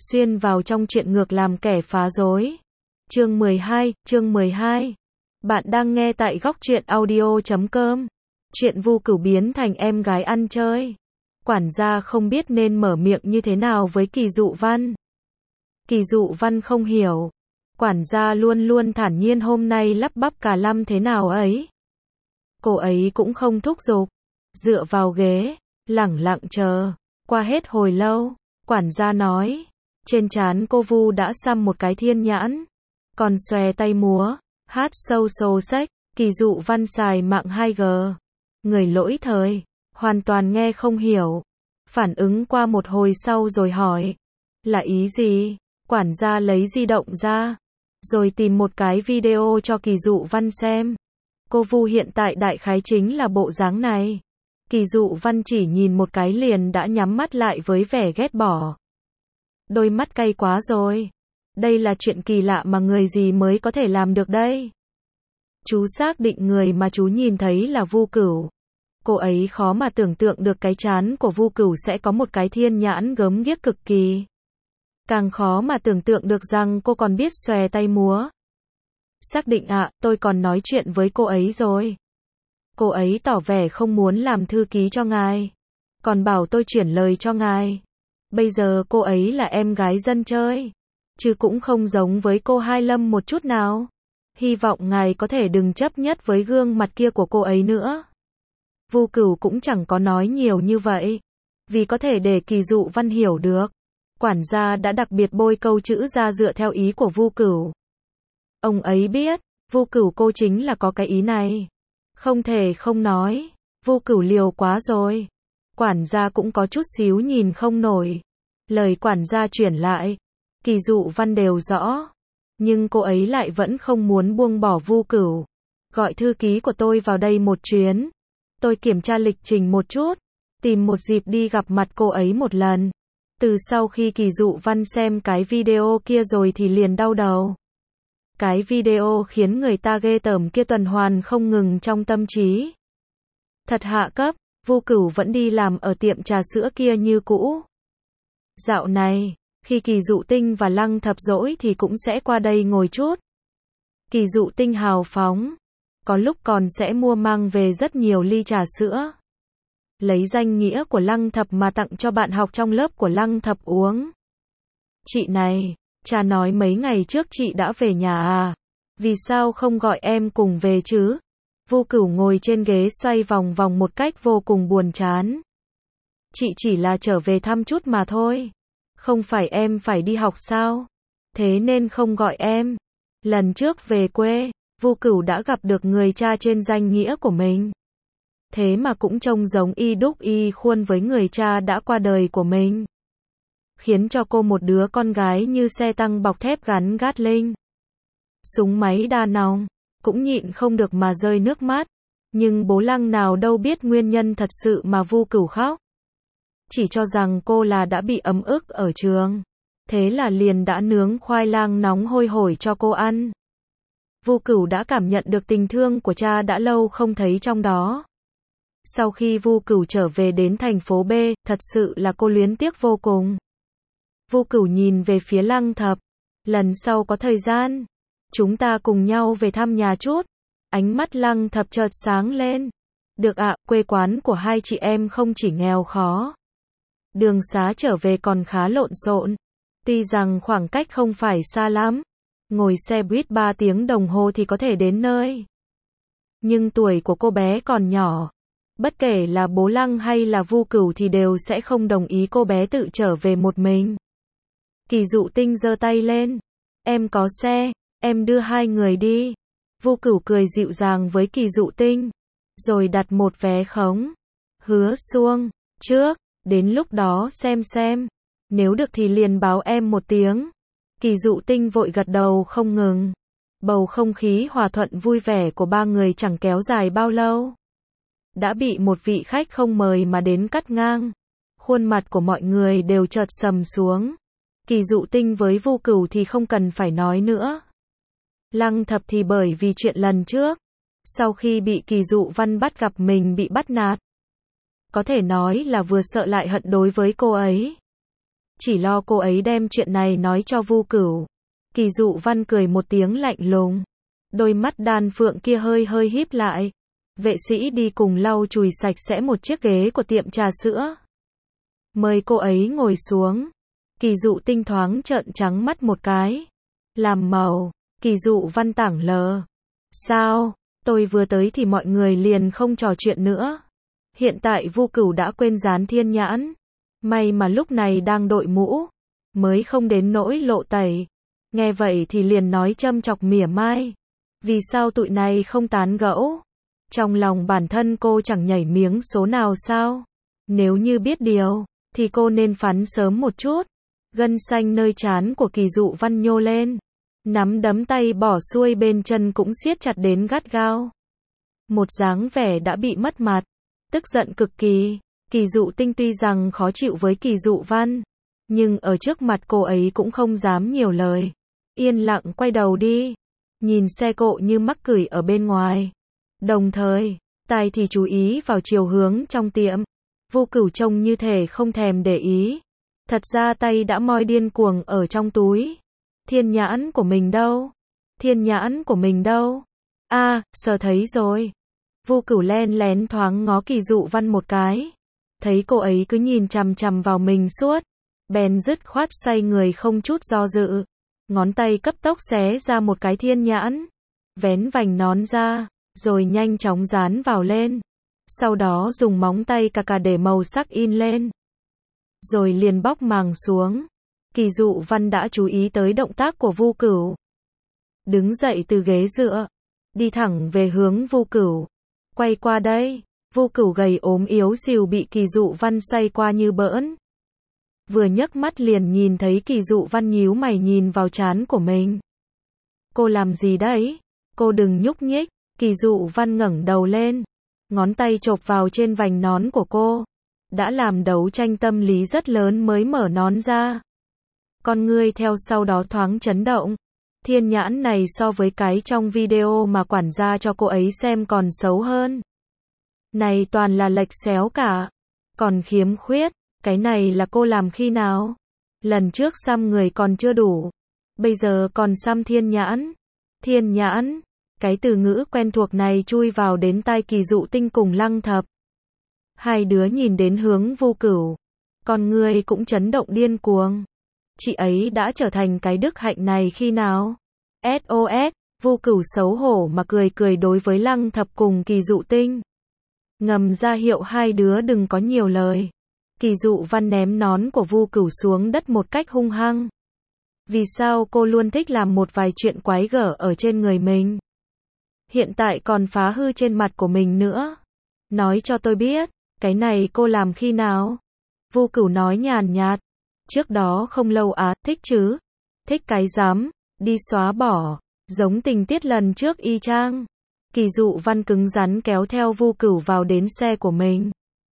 xuyên vào trong chuyện ngược làm kẻ phá rối. Chương 12. Bạn đang nghe tại góc truyện audio.com. Chuyện Vu Cửu biến thành em gái ăn chơi. Quản gia không biết nên mở miệng như thế nào với Kỳ Dụ Văn. Kỳ Dụ Văn không hiểu. Quản gia luôn luôn thản nhiên hôm nay lắp bắp cả lăm thế nào ấy. Cô ấy cũng không thúc giục. Dựa vào ghế, lẳng lặng chờ. Qua hết hồi lâu, quản gia nói. Trên trán cô Vu đã xăm một cái thiên nhãn. Còn xòe tay múa, hát sâu xô xách, Kỳ Dụ Văn xài mạng 2G. Người lỗi thời, hoàn toàn nghe không hiểu. Phản ứng qua một hồi sau rồi hỏi. Là ý gì? Quản gia lấy di động ra. Rồi tìm một cái video cho Kỳ Dụ Văn xem. Cô Vu hiện tại đại khái chính là bộ dáng này. Kỳ Dụ Văn chỉ nhìn một cái liền đã nhắm mắt lại với vẻ ghét bỏ. Đôi mắt cay quá rồi. Đây là chuyện kỳ lạ mà người gì mới có thể làm được đây. Chú xác định người mà chú nhìn thấy là Vu Cửu. Cô ấy khó mà tưởng tượng được cái trán của Vu Cửu sẽ có một cái thiên nhãn gớm ghiếc cực kỳ. Càng khó mà tưởng tượng được rằng cô còn biết xòe tay múa. Xác định ạ, tôi còn nói chuyện với cô ấy rồi. Cô ấy tỏ vẻ không muốn làm thư ký cho ngài. Còn bảo tôi chuyển lời cho ngài. Bây giờ cô ấy là em gái dân chơi. Chứ cũng không giống với cô Hai Lâm một chút nào. Hy vọng ngài có thể đừng chấp nhất với gương mặt kia của cô ấy nữa. Vu Cửu cũng chẳng có nói nhiều như vậy. Vì có thể để Kỳ Dụ Văn hiểu được. Quản gia đã đặc biệt bôi câu chữ ra dựa theo ý của Vu Cửu. Ông ấy biết, Vu Cửu cô chính là có cái ý này. Không thể không nói, Vu Cửu liều quá rồi. Quản gia cũng có chút xíu nhìn không nổi. Lời quản gia chuyển lại, Kỳ Dụ Văn đều rõ. Nhưng cô ấy lại vẫn không muốn buông bỏ Vu Cửu. Gọi thư ký của tôi vào đây một chuyến. Tôi kiểm tra lịch trình một chút. Tìm một dịp đi gặp mặt cô ấy một lần. Từ sau khi Kỳ Dụ Văn xem cái video kia rồi thì liền đau đầu. Cái video khiến người ta ghê tởm kia tuần hoàn không ngừng trong tâm trí. Thật hạ cấp, Vu Cửu vẫn đi làm ở tiệm trà sữa kia như cũ. Dạo này, khi Kỳ Dụ Tinh và Lăng Thập rỗi thì cũng sẽ qua đây ngồi chút. Kỳ Dụ Tinh hào phóng. Có lúc còn sẽ mua mang về rất nhiều ly trà sữa. Lấy danh nghĩa của Lăng Thập mà tặng cho bạn học trong lớp của Lăng Thập uống. Chị này, cha nói mấy ngày trước chị đã về nhà à? Vì sao không gọi em cùng về chứ? Vu Cửu ngồi trên ghế xoay vòng vòng một cách vô cùng buồn chán. Chị chỉ là trở về thăm chút mà thôi. Không phải em phải đi học sao? Thế nên không gọi em. Lần trước về quê, Vu Cửu đã gặp được người cha trên danh nghĩa của mình. Thế mà cũng trông giống y đúc y khuôn với người cha đã qua đời của mình. Khiến cho cô một đứa con gái như xe tăng bọc thép gắn Gatling. Súng máy đa nòng, cũng nhịn không được mà rơi nước mắt. Nhưng bố Lăng nào đâu biết nguyên nhân thật sự mà Vu Cửu khóc. Chỉ cho rằng cô là đã bị ấm ức ở trường. Thế là liền đã nướng khoai lang nóng hôi hổi cho cô ăn. Vu Cửu đã cảm nhận được tình thương của cha đã lâu không thấy trong đó. Sau khi Vu Cửu trở về đến thành phố B, thật sự là cô luyến tiếc vô cùng. Vu Cửu nhìn về phía Lăng Thập. Lần sau có thời gian, chúng ta cùng nhau về thăm nhà chút. Ánh mắt Lăng Thập chợt sáng lên. Được ạ, quê quán của hai chị em không chỉ nghèo khó. Đường xá trở về còn khá lộn xộn. Tuy rằng khoảng cách không phải xa lắm. Ngồi xe buýt 3 tiếng đồng hồ thì có thể đến nơi. Nhưng tuổi của cô bé còn nhỏ. Bất kể là bố Lăng hay là Vu Cửu thì đều sẽ không đồng ý cô bé tự trở về một mình. Kỳ Dụ Tinh giơ tay lên. Em có xe, em đưa hai người đi. Vu Cửu cười dịu dàng với Kỳ Dụ Tinh. Rồi đặt một vé khống. Hứa xuông, trước, đến lúc đó xem. Nếu được thì liền báo em một tiếng. Kỳ Dụ Tinh vội gật đầu không ngừng. Bầu không khí hòa thuận vui vẻ của ba người chẳng kéo dài bao lâu. Đã bị một vị khách không mời mà đến cắt ngang. Khuôn mặt của mọi người đều chợt sầm xuống. Kỳ Dụ Tinh với Vu Cửu thì không cần phải nói nữa. Lăng Thập thì bởi vì chuyện lần trước. Sau khi bị Kỳ Dụ Văn bắt gặp mình bị bắt nạt. Có thể nói là vừa sợ lại hận đối với cô ấy. chỉ lo cô ấy đem chuyện này nói cho Vu Cửu. Kỳ Dụ Văn cười một tiếng lạnh lùng. Đôi mắt đan phượng kia hơi hơi híp lại. Vệ sĩ đi cùng lau chùi sạch sẽ một chiếc ghế của tiệm trà sữa. Mời cô ấy ngồi xuống. Kỳ Dụ Tinh thoáng trợn trắng mắt một cái. Làm màu. Kỳ Dụ Văn tảng lờ. Sao? Tôi vừa tới thì mọi người liền không trò chuyện nữa. Hiện tại Vu Cửu đã quên dán thiên nhãn. May mà lúc này đang đội mũ. Mới không đến nỗi lộ tẩy. Nghe vậy thì liền nói châm chọc mỉa mai. Vì sao tụi này không tán gẫu? Trong lòng bản thân cô chẳng nhảy miếng số nào sao? Nếu như biết điều, thì cô nên phắn sớm một chút. Gân xanh nơi trán của Kỳ Dụ Văn nhô lên. Nắm đấm tay bỏ xuôi bên chân cũng siết chặt đến gắt gao. Một dáng vẻ đã bị mất mặt. Tức giận cực kỳ. Kỳ Dụ Tinh tuy rằng khó chịu với Kỳ Dụ Văn, nhưng ở trước mặt cô ấy cũng không dám nhiều lời. Yên lặng quay đầu đi. Nhìn xe cộ như mắc cười ở bên ngoài. Đồng thời, tai thì chú ý vào chiều hướng trong tiệm. Vu Cửu trông như thể không thèm để ý. Thật ra tay đã moi điên cuồng ở trong túi. Thiên nhãn của mình đâu? Thiên nhãn của mình đâu? Sờ thấy rồi. Vu Cửu len lén thoáng ngó Kỳ Dụ Văn một cái. Thấy cô ấy cứ nhìn chằm chằm vào mình suốt. Bèn dứt khoát xoay người không chút do dự. Ngón tay cấp tốc xé ra một cái thiên nhãn. Vén vành nón ra. Rồi nhanh chóng dán vào lên. Sau đó dùng móng tay cà để màu sắc in lên. Rồi liền bóc màng xuống. Kỳ Dụ Văn đã chú ý tới động tác của Vu Cửu. Đứng dậy từ ghế dựa. Đi thẳng về hướng Vu Cửu. Quay qua đây. Vu Cửu gầy ốm yếu xìu bị Kỳ Dụ Văn xoay qua như bỡn. Vừa nhấc mắt liền nhìn thấy Kỳ Dụ Văn nhíu mày nhìn vào trán của mình. Cô làm gì đấy? Cô đừng nhúc nhích. Kỳ Dụ Văn ngẩng đầu lên. Ngón tay chộp vào trên vành nón của cô. Đã làm đấu tranh tâm lý rất lớn mới mở nón ra. Con ngươi theo sau đó thoáng chấn động. Thiên nhãn này so với cái trong video mà quản gia cho cô ấy xem còn xấu hơn. Này toàn là lệch xéo cả. Còn khiếm khuyết. Cái này là cô làm khi nào? Lần trước xăm người còn chưa đủ. Bây giờ còn xăm thiên nhãn. Thiên nhãn. Cái từ ngữ quen thuộc này chui vào đến tai Kỳ Dụ Tinh cùng Lăng Thập. Hai đứa nhìn đến hướng Vu Cửu. Con người cũng chấn động điên cuồng. Chị ấy đã trở thành cái đức hạnh này khi nào? SOS, Vu Cửu xấu hổ mà cười đối với Lăng Thập cùng Kỳ Dụ Tinh. Ngầm ra hiệu hai đứa đừng có nhiều lời. Kỳ Dụ Văn ném nón của Vu Cửu xuống đất một cách hung hăng. Vì sao cô luôn thích làm một vài chuyện quái gở ở trên người mình? Hiện tại còn phá hư trên mặt của mình nữa. Nói cho tôi biết, cái này cô làm khi nào? Vu Cửu nói nhàn nhạt. Trước đó không lâu thích chứ? Thích cái rắm, đi xóa bỏ. Giống tình tiết lần trước y chang. Kỳ Dụ Văn cứng rắn kéo theo Vu Cửu vào đến xe của mình.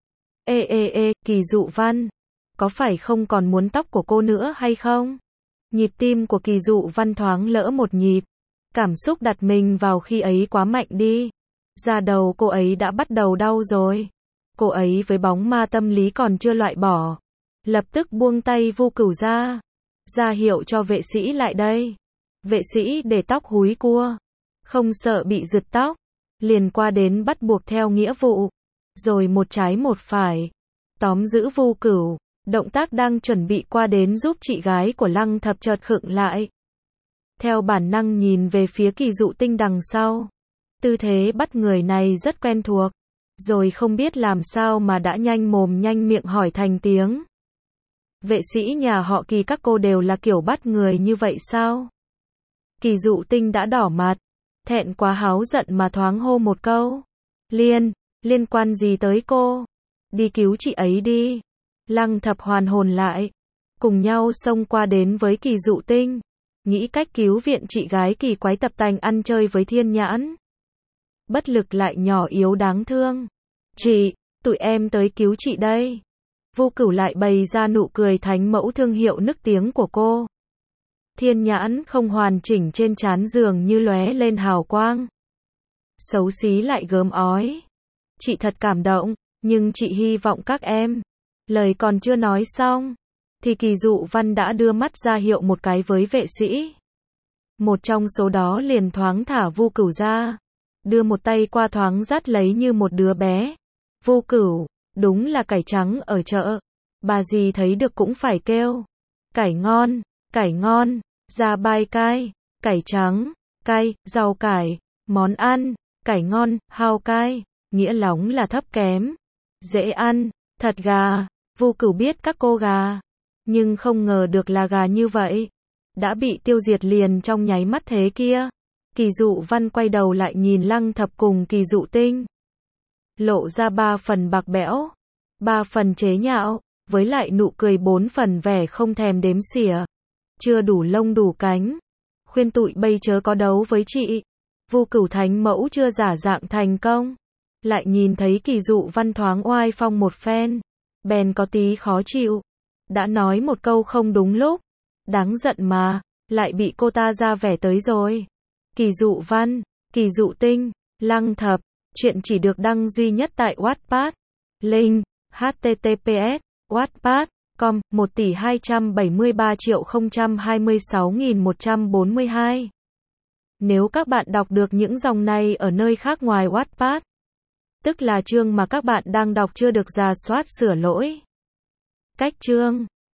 Kỳ Dụ Văn, có phải không còn muốn tóc của cô nữa hay không? Nhịp tim của Kỳ Dụ Văn thoáng lỡ một nhịp. Cảm xúc đặt mình vào khi ấy quá mạnh đi. Da đầu cô ấy đã bắt đầu đau rồi. Cô ấy với bóng ma tâm lý còn chưa loại bỏ. Lập tức buông tay Vu Cửu ra hiệu cho vệ sĩ lại đây. Vệ sĩ để tóc húi cua. Không sợ bị giật tóc. Liền qua đến bắt buộc theo nghĩa vụ. Rồi một trái một phải. Tóm giữ Vu Cửu. Động tác đang chuẩn bị qua đến giúp chị gái của Lăng Thập chợt khựng lại. Theo bản năng nhìn về phía Kỳ Dụ Tinh đằng sau. Tư thế bắt người này rất quen thuộc. Rồi không biết làm sao mà đã nhanh mồm nhanh miệng hỏi thành tiếng. Vệ sĩ nhà họ Kỳ các cô đều là kiểu bắt người như vậy sao? Kỳ Dụ Tinh đã đỏ mặt. Thẹn quá háu giận mà thoáng hô một câu. Liên quan gì tới cô? Đi cứu chị ấy đi. Lăng Thập hoàn hồn lại. Cùng nhau xông qua đến với Kỳ Dụ Tinh. Nghĩ cách cứu viện chị gái kỳ quái tập tành ăn chơi với thiên nhãn. Bất lực lại nhỏ yếu đáng thương. Chị, tụi em tới cứu chị đây. Vu Cửu lại bày ra nụ cười thánh mẫu thương hiệu nức tiếng của cô. Thiên nhãn không hoàn chỉnh trên trán giường như lóe lên hào quang. Xấu xí lại gớm ói. Chị thật cảm động, nhưng chị hy vọng các em. Lời còn chưa nói xong. thì Kỳ Dụ Văn đã đưa mắt ra hiệu một cái với vệ sĩ. Một trong số đó liền thoáng thả Vu Cửu ra, đưa một tay qua thoáng dắt lấy như một đứa bé. Vu Cửu, đúng là cải trắng ở chợ. Bà gì thấy được cũng phải kêu. Cải ngon, da bai cay, cải trắng, cay, rau cải, món ăn, cải ngon, hao cay, nghĩa lóng là thấp kém, dễ ăn, thật gà. Vu Cửu biết các cô gà, nhưng không ngờ được là gà như vậy, đã bị tiêu diệt liền trong nháy mắt thế kia. Kỳ Dụ Văn quay đầu lại nhìn Lăng Thập cùng Kỳ Dụ Tinh, lộ ra 3 phần bạc bẽo, 3 phần chế nhạo, với lại nụ cười 4 phần vẻ không thèm đếm xỉa. Chưa đủ lông đủ cánh, khuyên tụi bây chớ có đấu với chị. Vu Cửu thánh mẫu chưa giả dạng thành công, lại nhìn thấy Kỳ Dụ Văn thoáng oai phong một phen, bèn có tí khó chịu, đã nói một câu không đúng lúc, đáng giận mà, lại bị cô ta ra vẻ tới rồi. Kỳ Dụ Văn, Kỳ Dụ Tinh, Lăng Thập, chuyện chỉ được đăng duy nhất tại Wattpad. Link https wattpad.com 1.273.026.142. Nếu các bạn đọc được những dòng này ở nơi khác ngoài Wattpad, tức là chương mà các bạn đang đọc chưa được rà soát sửa lỗi. Cách chương